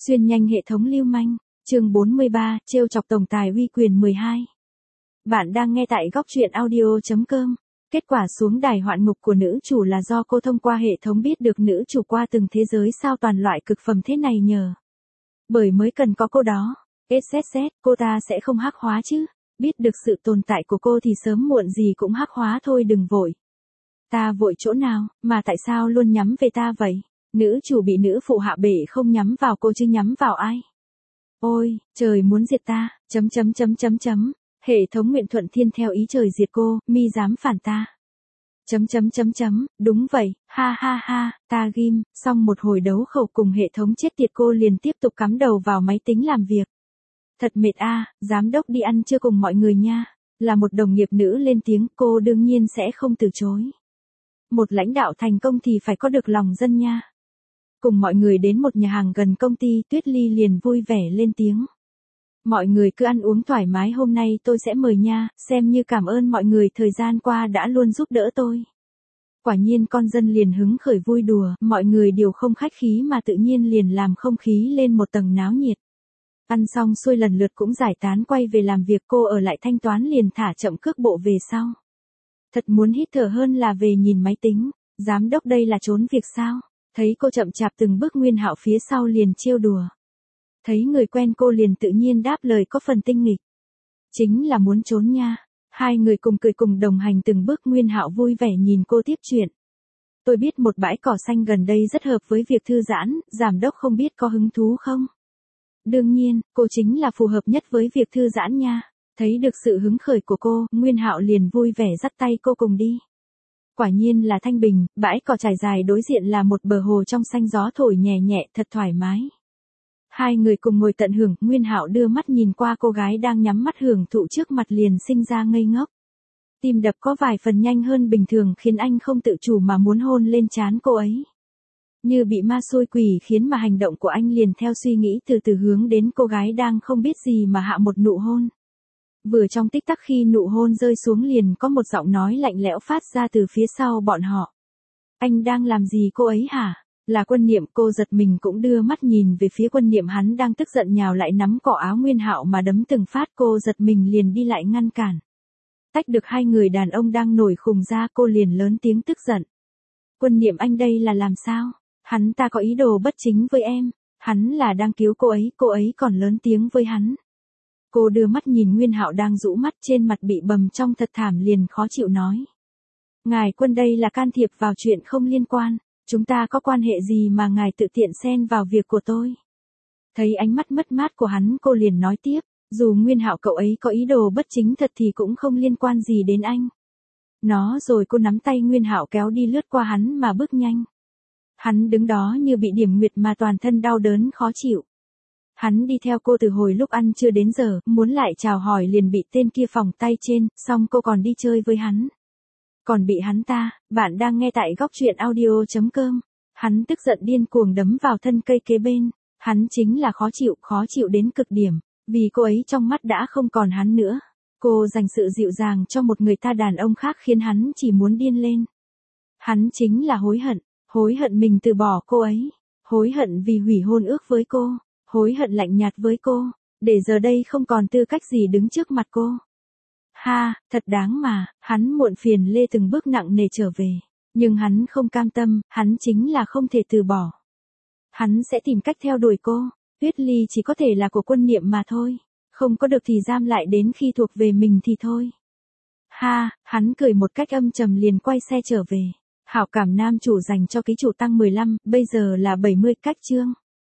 Xuyên nhanh hệ thống lưu manh, chương 43, trêu chọc tổng tài uy quyền 12. Bạn đang nghe tại góc truyện audio.com. Kết quả xuống đài hoạn ngục của nữ chủ là do cô thông qua hệ thống biết được nữ chủ qua từng thế giới sao toàn loại cực phẩm thế này nhờ. Bởi mới cần có cô đó, SSS, cô ta sẽ không hắc hóa chứ. Biết được sự tồn tại của cô thì sớm muộn gì cũng hắc hóa thôi, đừng vội. Ta vội chỗ nào, mà tại sao luôn nhắm về ta vậy? Nữ chủ bị nữ phụ hạ bệ không nhắm vào cô chứ nhắm vào ai? Ôi, trời muốn diệt ta, Hệ thống nguyện thuận thiên theo ý trời diệt cô, mi dám phản ta. Đúng vậy, ha ha ha, ta ghim, xong một hồi đấu khẩu cùng hệ thống chết tiệt cô liền tiếp tục cắm đầu vào máy tính làm việc. Thật mệt a, giám đốc đi ăn trưa cùng mọi người nha. Là một đồng nghiệp nữ lên tiếng, cô đương nhiên sẽ không từ chối. Một lãnh đạo thành công thì phải có được lòng dân nha. Cùng mọi người đến một nhà hàng gần công ty, Tuyết Ly liền vui vẻ lên tiếng. Mọi người cứ ăn uống thoải mái, hôm nay tôi sẽ mời nha, xem như cảm ơn mọi người thời gian qua đã luôn giúp đỡ tôi. Quả nhiên con dân liền hứng khởi vui đùa, mọi người đều không khách khí mà tự nhiên liền làm không khí lên một tầng náo nhiệt. Ăn xong xuôi lần lượt cũng giải tán quay về làm việc, cô ở lại thanh toán liền thả chậm cước bộ về sau. Thật muốn hít thở hơn là về nhìn máy tính, giám đốc đây là trốn việc sao? Thấy cô chậm chạp từng bước, Nguyên Hạo phía sau liền trêu đùa. Thấy người quen cô liền tự nhiên đáp lời có phần tinh nghịch. Chính là muốn trốn nha. Hai người cùng cười cùng đồng hành từng bước, Nguyên Hạo vui vẻ nhìn cô tiếp chuyện. Tôi biết một bãi cỏ xanh gần đây rất hợp với việc thư giãn, giám đốc không biết có hứng thú không? Đương nhiên, cô chính là phù hợp nhất với việc thư giãn nha. Thấy được sự hứng khởi của cô, Nguyên Hạo liền vui vẻ dắt tay cô cùng đi. Quả nhiên là thanh bình, bãi cỏ trải dài đối diện là một bờ hồ trong xanh, gió thổi nhẹ nhẹ thật thoải mái. Hai người cùng ngồi tận hưởng, Nguyên Hạo đưa mắt nhìn qua cô gái đang nhắm mắt hưởng thụ trước mặt liền sinh ra ngây ngốc. Tim đập có vài phần nhanh hơn bình thường khiến anh không tự chủ mà muốn hôn lên trán cô ấy. Như bị ma xui quỷ khiến mà hành động của anh liền theo suy nghĩ từ từ hướng đến cô gái đang không biết gì mà hạ một nụ hôn. Vừa trong tích tắc khi nụ hôn rơi xuống liền có một giọng nói lạnh lẽo phát ra từ phía sau bọn họ. Anh đang làm gì cô ấy hả? Là Quân Niệm. Cô giật mình cũng đưa mắt nhìn về phía Quân Niệm, hắn đang tức giận nhào lại nắm cỏ áo Nguyên Hạo mà đấm từng phát. Cô giật mình liền đi lại ngăn cản. Tách được hai người đàn ông đang nổi khùng ra, cô liền lớn tiếng tức giận. Quân Niệm, anh đây là làm sao? Hắn ta có ý đồ bất chính với em. Hắn là đang cứu cô ấy còn lớn tiếng với hắn. Cô đưa mắt nhìn Nguyên Hạo đang rũ mắt, trên mặt bị bầm trong thật thảm liền khó chịu nói. Ngài Quân, đây là can thiệp vào chuyện không liên quan. Chúng ta có quan hệ gì mà ngài tự tiện xen vào việc của tôi? Thấy ánh mắt mất mát của hắn, cô liền nói tiếp. Dù Nguyên Hạo cậu ấy có ý đồ bất chính thật thì cũng không liên quan gì đến anh. Nó rồi cô nắm tay Nguyên Hạo kéo đi lướt qua hắn mà bước nhanh. Hắn đứng đó như bị điểm nguyệt mà toàn thân đau đớn khó chịu. Hắn đi theo cô từ hồi lúc ăn chưa đến giờ, muốn lại chào hỏi liền bị tên kia phỏng tay trên, xong cô còn đi chơi với hắn. Còn bị hắn ta, bạn đang nghe tại góc truyện audio.com. Hắn tức giận điên cuồng đấm vào thân cây kế bên. Hắn chính là khó chịu đến cực điểm, vì cô ấy trong mắt đã không còn hắn nữa. Cô dành sự dịu dàng cho một người ta đàn ông khác khiến hắn chỉ muốn điên lên. Hắn chính là hối hận mình từ bỏ cô ấy, hối hận vì hủy hôn ước với cô, hối hận lạnh nhạt với cô, để giờ đây không còn tư cách gì đứng trước mặt cô. Ha, thật đáng mà, hắn muộn phiền lê từng bước nặng nề trở về, nhưng hắn không cam tâm, hắn chính là không thể từ bỏ. Hắn sẽ tìm cách theo đuổi cô, Tuyết Ly chỉ có thể là của Quân Niệm mà thôi, không có được thì giam lại đến khi thuộc về mình thì thôi. Ha, hắn cười một cách âm trầm liền quay xe trở về. Hảo cảm nam chủ dành cho ký chủ tăng 15, bây giờ là 70 cách chương.